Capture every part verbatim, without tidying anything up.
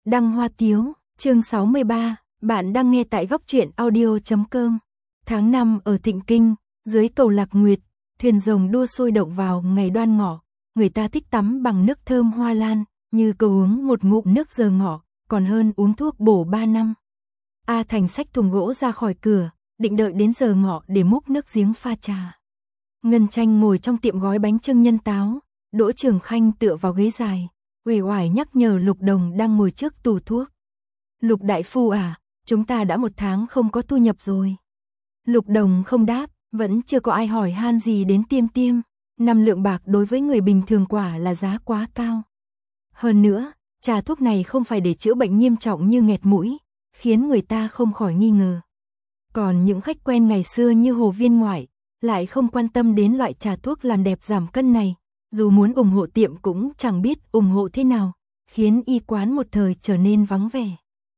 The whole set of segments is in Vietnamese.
Đăng Hoa Tiếu, chương sáu mươi ba, bạn đang nghe tại góc truyện audio chấm com. Tháng năm ở Thịnh Kinh, dưới cầu Lạc Nguyệt, thuyền rồng đua sôi động vào ngày Đoan Ngọ, người ta thích tắm bằng nước thơm hoa lan, như cầu uống một ngụm nước giờ ngọ, còn hơn uống thuốc bổ ba năm. A Thành xách thùng gỗ ra khỏi cửa, định đợi đến giờ ngọ để múc nước giếng pha trà. Ngân Tranh ngồi trong tiệm gói bánh chưng nhân táo, Đỗ Trường Khanh tựa vào ghế dài, uể oải nhắc nhở Lục Đồng đang ngồi trước tủ thuốc. Lục đại phu à, chúng ta đã một tháng không có thu nhập rồi. Lục Đồng không đáp, vẫn chưa có ai hỏi han gì đến Tiêm Tiêm. Năm lượng bạc đối với người bình thường quả là giá quá cao. Hơn nữa, trà thuốc này không phải để chữa bệnh nghiêm trọng như nghẹt mũi, khiến người ta không khỏi nghi ngờ. Còn những khách quen ngày xưa như Hồ Viên Ngoại, lại không quan tâm đến loại trà thuốc làm đẹp giảm cân này, dù muốn ủng hộ tiệm cũng chẳng biết ủng hộ thế nào, khiến y quán một thời trở nên vắng vẻ.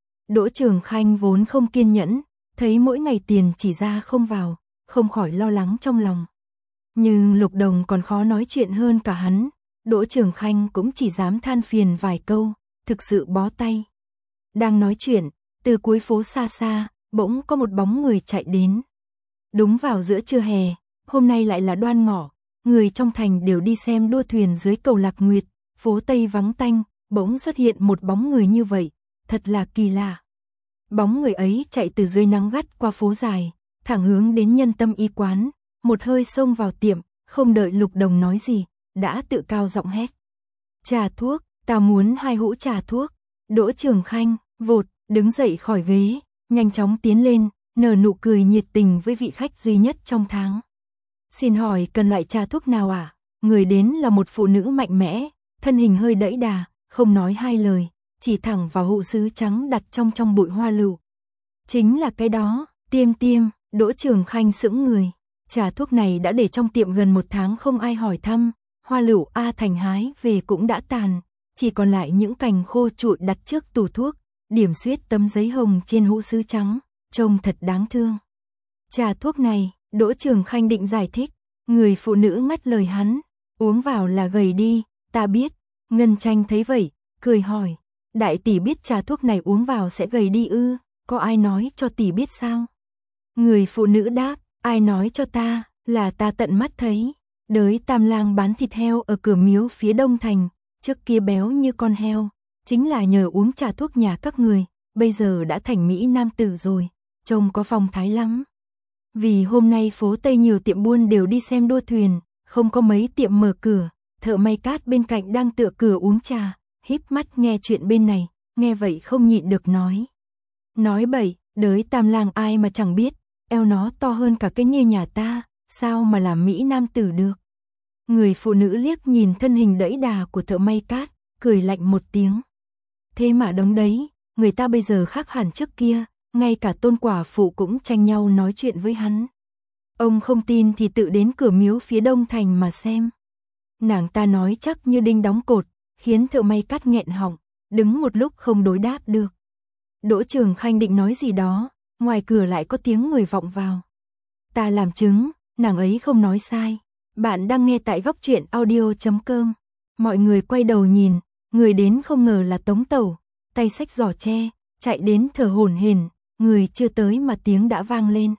Đỗ Trường Khanh vốn không kiên nhẫn, thấy mỗi ngày tiền chỉ ra không vào, không khỏi lo lắng trong lòng. Nhưng Lục Đồng còn khó nói chuyện hơn cả hắn, Đỗ Trường Khanh cũng chỉ dám than phiền vài câu, thực sự bó tay. Đang nói chuyện, từ cuối phố xa xa, bỗng có một bóng người chạy đến. Đúng vào giữa trưa hè, hôm nay lại là Đoan Ngọ, người trong thành đều đi xem đua thuyền dưới cầu Lạc Nguyệt, phố Tây vắng tanh, bỗng xuất hiện một bóng người như vậy, thật là kỳ lạ. Bóng người ấy chạy từ dưới nắng gắt qua phố dài, thẳng hướng đến Nhân Tâm y quán, một hơi xông vào tiệm, không đợi Lục Đồng nói gì, đã tự cao giọng hét. Trà thuốc, ta muốn hai hũ trà thuốc. Đỗ Trường Khanh, vụt, đứng dậy khỏi ghế, nhanh chóng tiến lên, nở nụ cười nhiệt tình với vị khách duy nhất trong tháng. Xin hỏi cần loại trà thuốc nào ạ? À? Người đến là một phụ nữ mạnh mẽ, thân hình hơi đẫy đà, không nói hai lời, chỉ thẳng vào hũ sứ trắng đặt trong trong bụi hoa lựu. Chính là cái đó, Tiêm Tiêm. Đỗ Trường Khanh sững người. Trà thuốc này đã để trong tiệm gần một tháng không ai hỏi thăm, hoa lựu A Thành hái về cũng đã tàn, chỉ còn lại những cành khô trụi đặt trước tủ thuốc, điểm xuyết tấm giấy hồng trên hũ sứ trắng, trông thật đáng thương. Trà thuốc này, Đỗ Trường Khanh định giải thích, người phụ nữ ngắt lời hắn, uống vào là gầy đi, ta biết. Ngân Tranh thấy vậy, cười hỏi, đại tỷ biết trà thuốc này uống vào sẽ gầy đi ư, có ai nói cho tỷ biết sao? Người phụ nữ đáp, ai nói cho ta, là ta tận mắt thấy. Đới Tam Lang bán thịt heo ở cửa miếu phía đông thành, trước kia béo như con heo, chính là nhờ uống trà thuốc nhà các người, bây giờ đã thành Mỹ Nam tử rồi, trông có phong thái lắm. Vì hôm nay phố Tây nhiều tiệm buôn đều đi xem đua thuyền, không có mấy tiệm mở cửa, thợ may cát bên cạnh đang tựa cửa uống trà, híp mắt nghe chuyện bên này, nghe vậy không nhịn được nói. Nói bậy, Đới Tam Lang ai mà chẳng biết, eo nó to hơn cả cái như nhà ta, sao mà làm Mỹ Nam tử được. Người phụ nữ liếc nhìn thân hình đẫy đà của thợ may cát, cười lạnh một tiếng. Thế mà đúng đấy, người ta bây giờ khác hẳn trước kia, ngay cả Tôn quả phụ cũng tranh nhau nói chuyện với hắn. Ông không tin thì tự đến cửa miếu phía đông thành mà xem. Nàng ta nói chắc như đinh đóng cột, khiến thợ may cát nghẹn họng, đứng một lúc không đối đáp được. Đỗ Trường Khanh định nói gì đó, ngoài cửa lại có tiếng người vọng vào. Ta làm chứng, nàng ấy không nói sai. Bạn đang nghe tại góc truyện audio chấm com. Mọi người quay đầu nhìn, người đến không ngờ là Tống Tẩu, tay xách giỏ tre, chạy đến thở hổn hển, người chưa tới mà tiếng đã vang lên.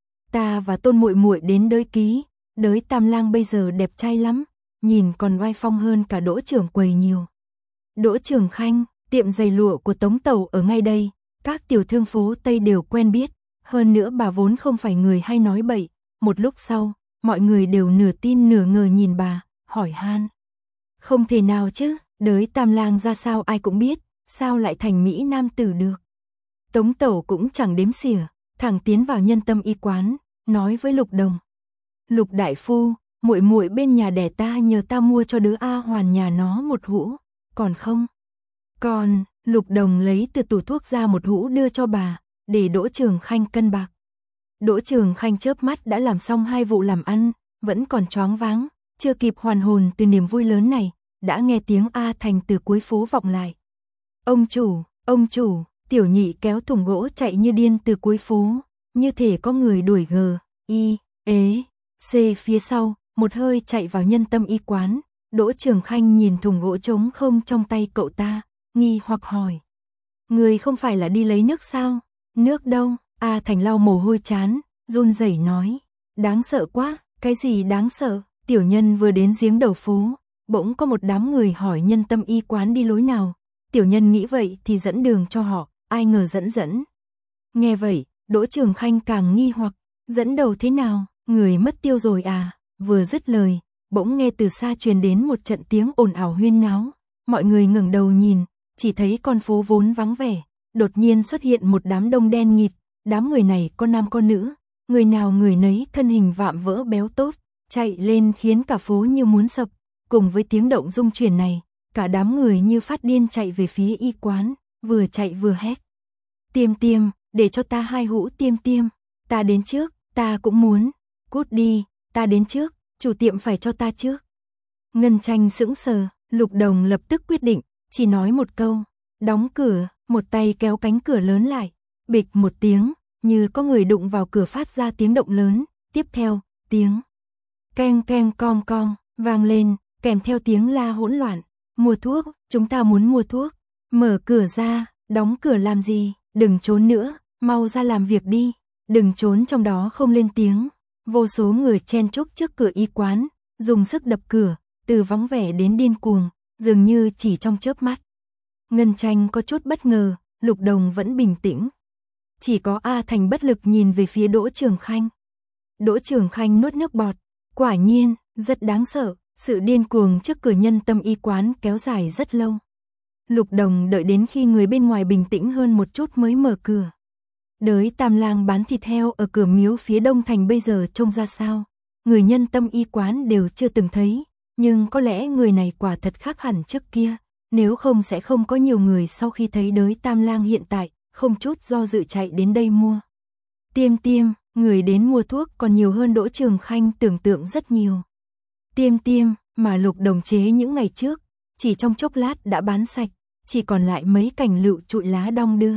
Ta và Tôn muội muội đến Đới ký, Đới Tam Lang bây giờ đẹp trai lắm, nhìn còn oai phong hơn cả Đỗ trưởng quầy nhiều. Đỗ Trường Khanh, tiệm giày lụa của Tống Tẩu ở ngay đây, các tiểu thương phố Tây đều quen biết, hơn nữa bà vốn không phải người hay nói bậy. Một lúc sau, mọi người đều nửa tin nửa ngờ nhìn bà, hỏi han. Không thể nào chứ, Đới Tam Lang ra sao ai cũng biết, sao lại thành Mỹ Nam tử được. Tống Tẩu cũng chẳng đếm xỉa, thẳng tiến vào Nhân Tâm y quán, nói với Lục Đồng. Lục đại phu, muội muội bên nhà đẻ ta nhờ ta mua cho đứa A Hoàn nhà nó một hũ, còn không? Còn, Lục Đồng lấy từ tủ thuốc ra một hũ đưa cho bà, để Đỗ Trường Khanh cân bạc. Đỗ Trường Khanh chớp mắt đã làm xong hai vụ làm ăn, vẫn còn choáng váng, chưa kịp hoàn hồn từ niềm vui lớn này, đã nghe tiếng A Thành từ cuối phố vọng lại. Ông chủ, ông chủ, tiểu nhị kéo thùng gỗ chạy như điên từ cuối phố, như thể có người đuổi gờ, y, ế, c phía sau, một hơi chạy vào Nhân Tâm y quán. Đỗ Trường Khanh nhìn thùng gỗ trống không trong tay cậu ta, nghi hoặc hỏi. Người không phải là đi lấy nước sao? Nước đâu? A Thành lau mồ hôi chán, run rẩy nói. Đáng sợ quá, cái gì đáng sợ? Tiểu nhân vừa đến giếng đầu phố, bỗng có một đám người hỏi nhân tâm y quán đi lối nào. Tiểu nhân nghĩ vậy thì dẫn đường cho họ, ai ngờ dẫn dẫn. Nghe vậy, Đỗ Trường Khanh càng nghi hoặc, dẫn đầu thế nào, người mất tiêu rồi à? Vừa dứt lời, bỗng nghe từ xa truyền đến một trận tiếng ồn ào huyên náo. Mọi người ngẩng đầu nhìn, chỉ thấy con phố vốn vắng vẻ, đột nhiên xuất hiện một đám đông đen nghịt. Đám người này có nam có nữ, người nào người nấy thân hình vạm vỡ béo tốt, chạy lên khiến cả phố như muốn sập. Cùng với tiếng động rung chuyển này, cả đám người như phát điên chạy về phía y quán, vừa chạy vừa hét. Tiêm tiêm, để cho ta hai hũ tiêm tiêm, ta đến trước, ta cũng muốn, cút đi, ta đến trước, chủ tiệm phải cho ta trước. Ngân Tranh sững sờ, Lục Đồng lập tức quyết định, chỉ nói một câu, đóng cửa, một tay kéo cánh cửa lớn lại, bịch một tiếng, như có người đụng vào cửa phát ra tiếng động lớn, tiếp theo, tiếng keng keng cong cong, vang lên, kèm theo tiếng la hỗn loạn, mua thuốc, chúng ta muốn mua thuốc, mở cửa ra, đóng cửa làm gì, đừng trốn nữa, mau ra làm việc đi, đừng trốn trong đó không lên tiếng. Vô số người chen chúc trước cửa y quán, dùng sức đập cửa, từ vắng vẻ đến điên cuồng, dường như chỉ trong chớp mắt. Ngân Tranh có chút bất ngờ, Lục Đồng vẫn bình tĩnh. Chỉ có A Thành bất lực nhìn về phía Đỗ Trường Khanh. Đỗ Trường Khanh nuốt nước bọt, quả nhiên, rất đáng sợ, sự điên cuồng trước cửa nhân tâm y quán kéo dài rất lâu. Lục Đồng đợi đến khi người bên ngoài bình tĩnh hơn một chút mới mở cửa. Đới Tam Lang bán thịt heo ở cửa miếu phía Đông Thành bây giờ trông ra sao? Người nhân tâm y quán đều chưa từng thấy, nhưng có lẽ người này quả thật khác hẳn trước kia, nếu không sẽ không có nhiều người sau khi thấy Đới Tam Lang hiện tại, không chút do dự chạy đến đây mua. Tiêm tiêm, người đến mua thuốc còn nhiều hơn Đỗ Trường Khanh tưởng tượng rất nhiều. Tiêm tiêm, mà Lục Đồng chế những ngày trước, chỉ trong chốc lát đã bán sạch, chỉ còn lại mấy cành lựu trụi lá đong đưa.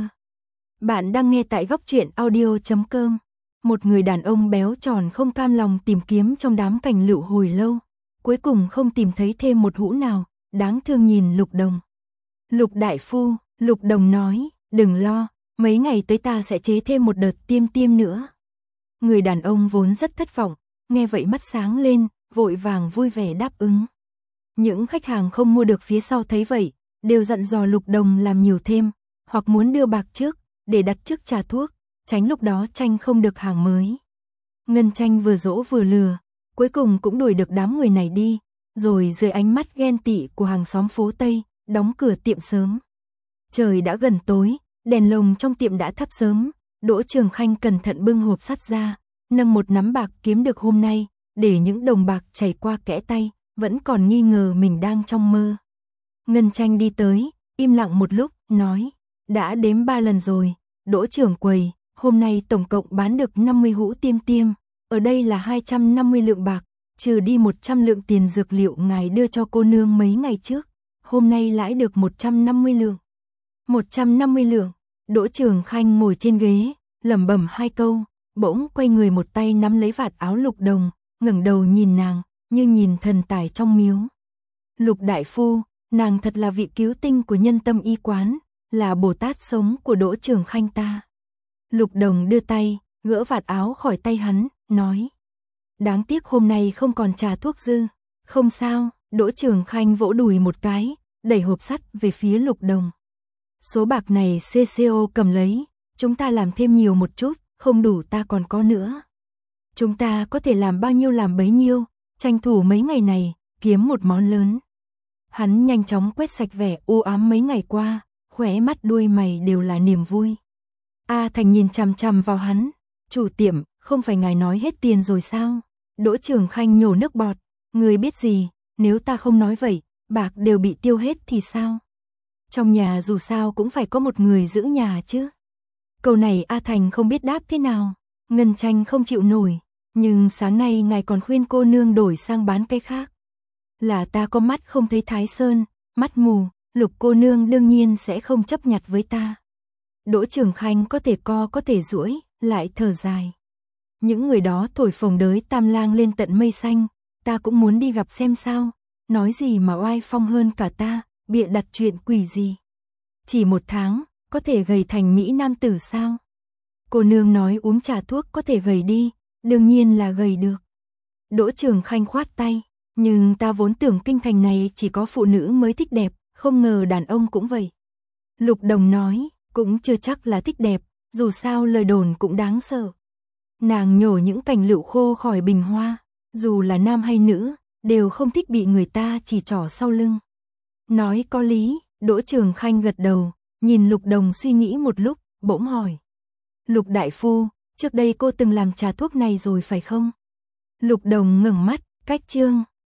Bạn đang nghe tại góc truyện audio chấm com. Một người đàn ông béo tròn không cam lòng tìm kiếm trong đám cành lựu hồi lâu, cuối cùng không tìm thấy thêm một hũ nào, đáng thương nhìn Lục Đồng. Lục đại phu, Lục Đồng nói, đừng lo, mấy ngày tới ta sẽ chế thêm một đợt tiêm tiêm nữa. Người đàn ông vốn rất thất vọng, nghe vậy mắt sáng lên, vội vàng vui vẻ đáp ứng. Những khách hàng không mua được phía sau thấy vậy, đều dặn dò Lục Đồng làm nhiều thêm, hoặc muốn đưa bạc trước, để đặt trước trà thuốc, tránh lúc đó tranh không được hàng mới. Ngân Tranh vừa dỗ vừa lừa, cuối cùng cũng đuổi được đám người này đi, rồi dưới ánh mắt ghen tị của hàng xóm phố Tây, đóng cửa tiệm sớm. Trời đã gần tối, đèn lồng trong tiệm đã thắp sớm, Đỗ Trường Khanh cẩn thận bưng hộp sắt ra, nâng một nắm bạc kiếm được hôm nay, để những đồng bạc chảy qua kẽ tay, vẫn còn nghi ngờ mình đang trong mơ. Ngân Tranh đi tới, im lặng một lúc, nói, đã đếm ba lần rồi, Đỗ trưởng quầy, hôm nay tổng cộng bán được năm mươi hũ tiêm tiêm, ở đây là hai trăm năm mươi lượng bạc, trừ đi một trăm lượng tiền dược liệu ngài đưa cho cô nương mấy ngày trước, hôm nay lãi được một trăm năm mươi lượng. một trăm năm mươi lượng, Đỗ Trường Khanh ngồi trên ghế, lẩm bẩm hai câu, bỗng quay người một tay nắm lấy vạt áo Lục Đồng, ngẩng đầu nhìn nàng, như nhìn thần tài trong miếu. Lục đại phu, nàng thật là vị cứu tinh của nhân tâm y quán, là Bồ Tát sống của Đỗ Trường Khanh ta. Lục Đồng đưa tay, gỡ vạt áo khỏi tay hắn, nói. Đáng tiếc hôm nay không còn trà thuốc dư. Không sao, Đỗ Trường Khanh vỗ đùi một cái, đẩy hộp sắt về phía Lục Đồng. Số bạc này xê xê ô cầm lấy, chúng ta làm thêm nhiều một chút, không đủ ta còn có nữa. Chúng ta có thể làm bao nhiêu làm bấy nhiêu, tranh thủ mấy ngày này, kiếm một món lớn. Hắn nhanh chóng quét sạch vẻ u ám mấy ngày qua, khóe mắt đuôi mày đều là niềm vui. A Thành nhìn chằm chằm vào hắn, chủ tiệm, không phải ngài nói hết tiền rồi sao? Đỗ Trường Khanh nhổ nước bọt, người biết gì, nếu ta không nói vậy, bạc đều bị tiêu hết thì sao? Trong nhà dù sao cũng phải có một người giữ nhà chứ. Câu này A Thành không biết đáp thế nào, Ngân Tranh không chịu nổi, nhưng sáng nay ngài còn khuyên cô nương đổi sang bán cái khác. Là ta có mắt không thấy Thái Sơn, mắt mù, Lục cô nương đương nhiên sẽ không chấp nhặt với ta. Đỗ Trường Khanh có thể co có thể duỗi, lại thở dài. Những người đó thổi phồng Đới Tam Lang lên tận mây xanh, ta cũng muốn đi gặp xem sao, nói gì mà oai phong hơn cả ta, bịa đặt chuyện quỷ gì. Chỉ một tháng, có thể gầy thành mỹ nam tử sao? Cô nương nói uống trà thuốc có thể gầy đi, đương nhiên là gầy được. Đỗ Trường Khanh khoát tay, nhưng ta vốn tưởng kinh thành này chỉ có phụ nữ mới thích đẹp, không ngờ đàn ông cũng vậy. Lục Đồng nói, cũng chưa chắc là thích đẹp, dù sao lời đồn cũng đáng sợ. Nàng nhổ những cành lựu khô khỏi bình hoa, dù là nam hay nữ, đều không thích bị người ta chỉ trỏ sau lưng. Nói có lý, Đỗ Trường Khanh gật đầu, nhìn Lục Đồng suy nghĩ một lúc, bỗng hỏi. Lục đại phu, trước đây cô từng làm trà thuốc này rồi phải không? Lục Đồng ngẩng mắt, cách chương